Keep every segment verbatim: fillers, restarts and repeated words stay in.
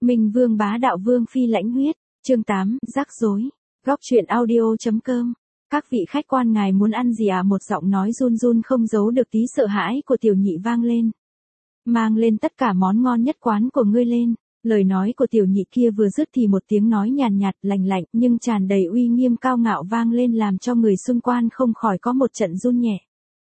Minh Vương bá đạo vương phi lãnh huyết, chương tám, rắc rối. Góc truyện audio chấm com. Các vị khách quan ngài muốn ăn gì à? Một giọng nói run run không giấu được tí sợ hãi của tiểu nhị vang lên. Mang lên tất cả món ngon nhất quán của ngươi lên. Lời nói của tiểu nhị kia vừa dứt thì một tiếng nói nhàn nhạt, nhạt lành lạnh nhưng tràn đầy uy nghiêm cao ngạo vang lên làm cho người xung quanh không khỏi có một trận run nhẹ.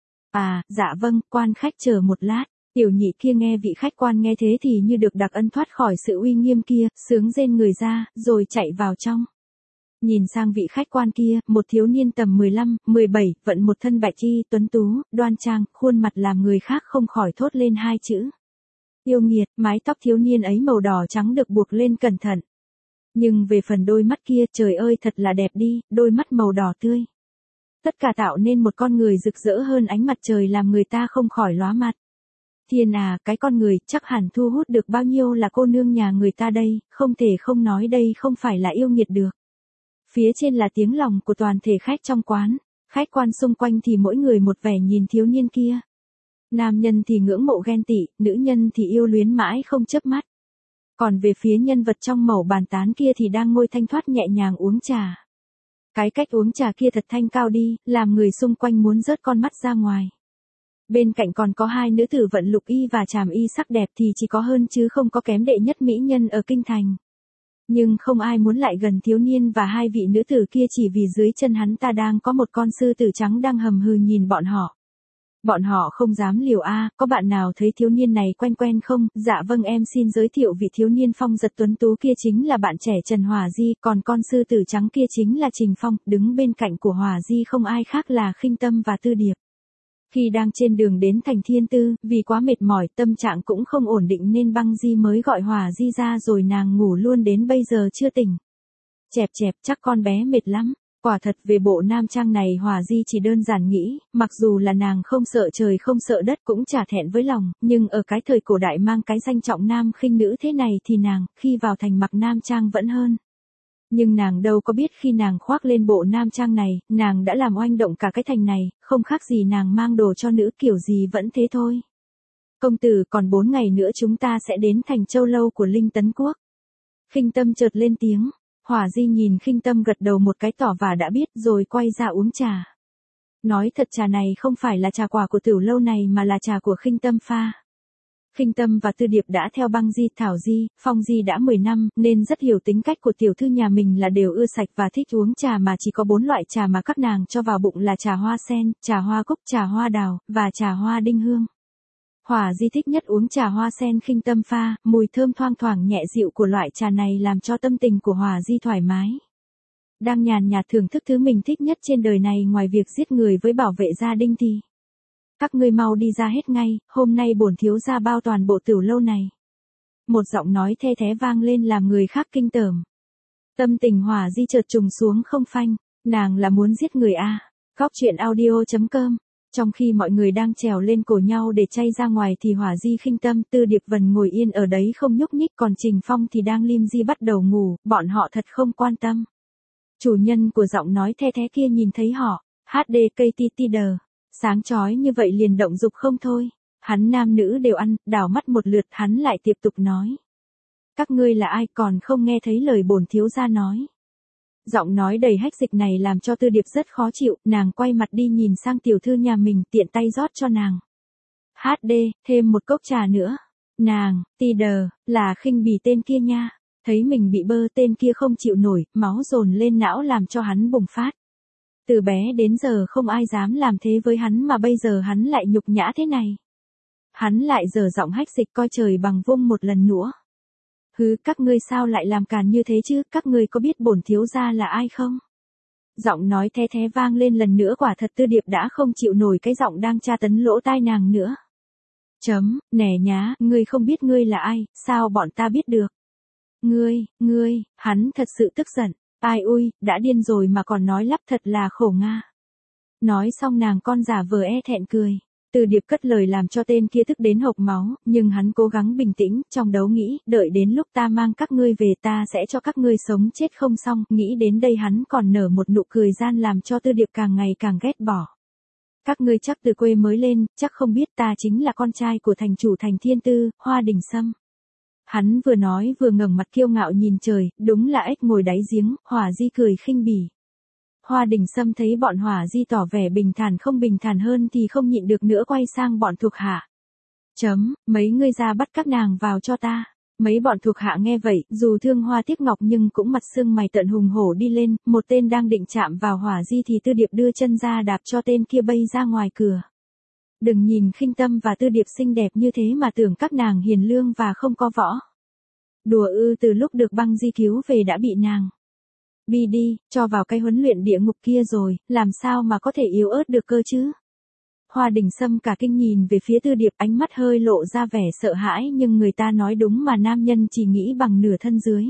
À, dạ vâng, quan khách chờ một lát. Tiểu nhị kia nghe vị khách quan nghe thế thì như được đặc ân thoát khỏi sự uy nghiêm kia, sướng rên người ra, rồi chạy vào trong. Nhìn sang vị khách quan kia, một thiếu niên tầm mười lăm, mười bảy, vận một thân bạch y, tuấn tú, đoan trang, khuôn mặt làm người khác không khỏi thốt lên hai chữ. Yêu nghiệt, mái tóc thiếu niên ấy màu đỏ trắng được buộc lên cẩn thận. Nhưng về phần đôi mắt kia, trời ơi thật là đẹp đi, đôi mắt màu đỏ tươi. Tất cả tạo nên một con người rực rỡ hơn ánh mặt trời làm người ta không khỏi lóa mặt. Thiên à, cái con người chắc hẳn thu hút được bao nhiêu là cô nương nhà người ta đây, không thể không nói đây không phải là yêu nghiệt được. Phía trên là tiếng lòng của toàn thể khách trong quán, khách quan xung quanh thì mỗi người một vẻ nhìn thiếu niên kia. Nam nhân thì ngưỡng mộ ghen tị, nữ nhân thì yêu luyến mãi không chớp mắt. Còn về phía nhân vật trong mẩu bàn tán kia thì đang ngồi thanh thoát nhẹ nhàng uống trà. Cái cách uống trà kia thật thanh cao đi, làm người xung quanh muốn rớt con mắt ra ngoài. Bên cạnh còn có hai nữ tử vận lục y và tràm y sắc đẹp thì chỉ có hơn chứ không có kém đệ nhất mỹ nhân ở kinh thành. Nhưng không ai muốn lại gần thiếu niên và hai vị nữ tử kia chỉ vì dưới chân hắn ta đang có một con sư tử trắng đang hầm hừ nhìn bọn họ. Bọn họ không dám liều a, à, có bạn nào thấy thiếu niên này quen quen không? Dạ vâng em xin giới thiệu vị thiếu niên phong giật tuấn tú kia chính là bạn trẻ Trần Hòa Di, còn con sư tử trắng kia chính là Trình Phong, đứng bên cạnh của Hòa Di không ai khác là Khinh Tâm và Tư Điệp. Khi đang trên đường đến thành Thiên Tư, vì quá mệt mỏi, tâm trạng cũng không ổn định nên Băng Di mới gọi Hòa Di ra rồi nàng ngủ luôn đến bây giờ chưa tỉnh. Chẹp chẹp, chắc con bé mệt lắm. Quả thật về bộ nam trang này Hòa Di chỉ đơn giản nghĩ, mặc dù là nàng không sợ trời không sợ đất cũng chả thẹn với lòng, nhưng ở cái thời cổ đại mang cái danh trọng nam khinh nữ thế này thì nàng, khi vào thành mặc nam trang vẫn hơn. Nhưng nàng đâu có biết khi nàng khoác lên bộ nam trang này, nàng đã làm oanh động cả cái thành này, không khác gì nàng mang đồ cho nữ kiểu gì vẫn thế thôi. Công tử, còn bốn ngày nữa chúng ta sẽ đến thành Châu Lâu của Linh Tấn Quốc. Khinh Tâm chợt lên tiếng. Hòa Di nhìn Khinh Tâm gật đầu một cái tỏ và đã biết rồi quay ra uống trà. Nói thật trà này không phải là trà quả của tiểu lâu này mà là trà của Khinh Tâm pha. Khinh Tâm và Tư Điệp đã theo Băng Di, Thảo Di, Phong Di đã mười năm nên rất hiểu tính cách của tiểu thư nhà mình là đều ưa sạch và thích uống trà mà chỉ có bốn loại trà mà các nàng cho vào bụng là trà hoa sen, trà hoa cúc, trà hoa đào và trà hoa đinh hương. Hòa Di thích nhất uống trà hoa sen Khinh Tâm pha, mùi thơm thoang thoảng nhẹ dịu của loại trà này làm cho tâm tình của Hòa Di thoải mái. Đang nhàn nhạt thưởng thức thứ mình thích nhất trên đời này ngoài việc giết người với bảo vệ gia đình thì các ngươi mau đi ra hết ngay, hôm nay bổn thiếu gia bao toàn bộ tiểu lâu này. Một giọng nói the thé vang lên làm người khác kinh tởm. Tâm tình Hòa Di chợt trùng xuống không phanh, nàng là muốn giết người a. À. Góc truyện audio chấm com. Trong khi mọi người đang trèo lên cổ nhau để chay ra ngoài thì Hòa Di, Khinh Tâm, Tư Điệp Vân ngồi yên ở đấy không nhúc nhích, còn Trình Phong thì đang lim di bắt đầu ngủ, bọn họ thật không quan tâm. Chủ nhân của giọng nói the thé kia nhìn thấy họ, hát đê ca tê tê đờ, sáng chói như vậy liền động dục không thôi. Hắn nam nữ đều ăn, đảo mắt một lượt hắn lại tiếp tục nói. Các ngươi là ai còn không nghe thấy lời bổn thiếu gia nói. Giọng nói đầy hách dịch này làm cho Tư Điệp rất khó chịu, nàng quay mặt đi nhìn sang tiểu thư nhà mình tiện tay rót cho nàng. hát đê, thêm một cốc trà nữa. Nàng, tì đờ, là khinh bỉ tên kia nha. Thấy mình bị bơ tên kia không chịu nổi, máu dồn lên não làm cho hắn bùng phát. Từ bé đến giờ không ai dám làm thế với hắn mà bây giờ hắn lại nhục nhã thế này. Hắn lại dở giọng hách dịch coi trời bằng vung một lần nữa. Hứ, các ngươi sao lại làm càn như thế chứ, các ngươi có biết bổn thiếu gia là ai không? Giọng nói the thé vang lên lần nữa, quả thật Tư Điệp đã không chịu nổi cái giọng đang tra tấn lỗ tai nàng nữa. Chấm, nẻ nhá, ngươi không biết ngươi là ai, sao bọn ta biết được? Ngươi, ngươi, hắn thật sự tức giận, ai ui, đã điên rồi mà còn nói lắp thật là khổ nga. Nói xong nàng con giả vờ e thẹn cười. Từ Điệp cất lời làm cho tên kia tức đến hộc máu, nhưng hắn cố gắng bình tĩnh, trong đấu nghĩ, đợi đến lúc ta mang các ngươi về ta sẽ cho các ngươi sống chết không xong, nghĩ đến đây hắn còn nở một nụ cười gian làm cho Tư Điệp càng ngày càng ghét bỏ. Các ngươi chắc từ quê mới lên, chắc không biết ta chính là con trai của thành chủ thành Thiên Tư, Hoa Đình Sâm. Hắn vừa nói vừa ngẩng mặt kiêu ngạo nhìn trời, đúng là ếch ngồi đáy giếng, Hỏa Di cười khinh bỉ. Hoa Đình Sâm thấy bọn Hỏa Di tỏ vẻ bình thản không bình thản hơn thì không nhịn được nữa quay sang bọn thuộc hạ. Chấm, mấy ngươi ra bắt các nàng vào cho ta. Mấy bọn thuộc hạ nghe vậy, dù thương hoa tiếc ngọc nhưng cũng mặt sưng mày tận hùng hổ đi lên, một tên đang định chạm vào Hỏa Di thì Tư Điệp đưa chân ra đạp cho tên kia bay ra ngoài cửa. Đừng nhìn khinh Tâm và Tư Điệp xinh đẹp như thế mà tưởng các nàng hiền lương và không có võ. Đùa ư, từ lúc được Băng Di cứu về đã bị nàng bi đi, cho vào cái huấn luyện địa ngục kia rồi, làm sao mà có thể yếu ớt được cơ chứ? Hoa Đình Sâm cả kinh nhìn về phía Tư Điệp, ánh mắt hơi lộ ra vẻ sợ hãi, nhưng người ta nói đúng mà, nam nhân chỉ nghĩ bằng nửa thân dưới.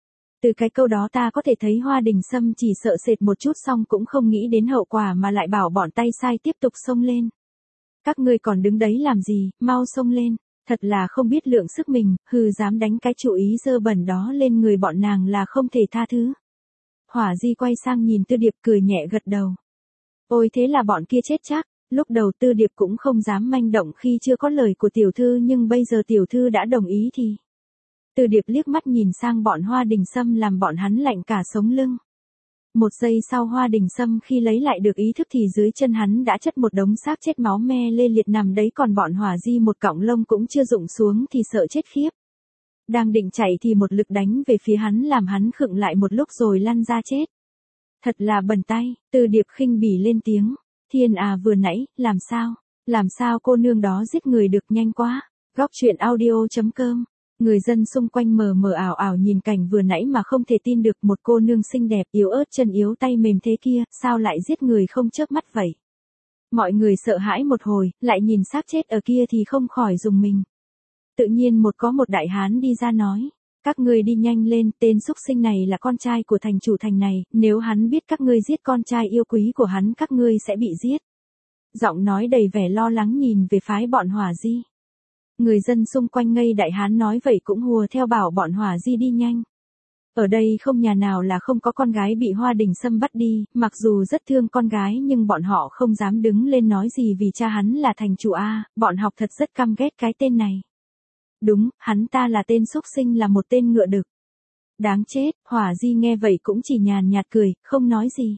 Từ cái câu đó ta có thể thấy Hoa Đình Sâm chỉ sợ sệt một chút xong cũng không nghĩ đến hậu quả mà lại bảo bọn tay sai tiếp tục xông lên. Các ngươi còn đứng đấy làm gì, mau xông lên, thật là không biết lượng sức mình, hừ, dám đánh cái chủ ý dơ bẩn đó lên người bọn nàng là không thể tha thứ. Hỏa Di quay sang nhìn Tư Điệp cười nhẹ gật đầu. Ôi thế là bọn kia chết chắc. Lúc đầu Tư Điệp cũng không dám manh động khi chưa có lời của tiểu thư, nhưng bây giờ tiểu thư đã đồng ý thì. Tư Điệp liếc mắt nhìn sang bọn Hoa Đình Sâm làm bọn hắn lạnh cả sống lưng. Một giây sau Hoa Đình Sâm khi lấy lại được ý thức thì dưới chân hắn đã chất một đống xác chết máu me lê liệt nằm đấy, còn bọn Hỏa Di một cọng lông cũng chưa rụng xuống thì sợ chết khiếp. Đang định chạy thì một lực đánh về phía hắn làm hắn khựng lại một lúc rồi lăn ra chết. Thật là bẩn tay, Tư Điệp khinh bỉ lên tiếng. Thiên à, vừa nãy, làm sao, làm sao cô nương đó giết người được nhanh quá. Góc truyện audio chấm com. Người dân xung quanh mờ mờ ảo ảo nhìn cảnh vừa nãy mà không thể tin được, một cô nương xinh đẹp, yếu ớt chân yếu tay mềm thế kia, sao lại giết người không chớp mắt vậy. Mọi người sợ hãi một hồi, lại nhìn xác chết ở kia thì không khỏi rùng mình. Tự nhiên một có một đại hán đi ra nói. Các ngươi đi nhanh lên, tên xúc sinh này là con trai của thành chủ thành này, nếu hắn biết các ngươi giết con trai yêu quý của hắn các ngươi sẽ bị giết. Giọng nói đầy vẻ lo lắng nhìn về phái bọn Hỏa Di. Người dân xung quanh ngây, đại hán nói vậy cũng hùa theo bảo bọn Hỏa Di đi nhanh. Ở đây không nhà nào là không có con gái bị Hoa Đình Sâm bắt đi, mặc dù rất thương con gái nhưng bọn họ không dám đứng lên nói gì vì cha hắn là thành chủ a, bọn học thật rất căm ghét cái tên này. Đúng, hắn ta là tên xúc sinh, là một tên ngựa đực. Đáng chết, Hỏa Di nghe vậy cũng chỉ nhàn nhạt cười, không nói gì.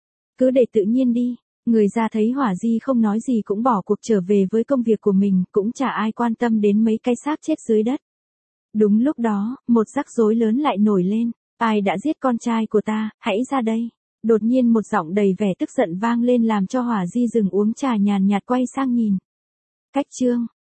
Cứ để tự nhiên đi. Người ra thấy Hỏa Di không nói gì cũng bỏ cuộc trở về với công việc của mình, cũng chả ai quan tâm đến mấy cái xác chết dưới đất. Đúng lúc đó, một rắc rối lớn lại nổi lên. Ai đã giết con trai của ta, hãy ra đây. Đột nhiên một giọng đầy vẻ tức giận vang lên làm cho Hỏa Di dừng uống trà, nhàn nhạt quay sang nhìn. Cách chương.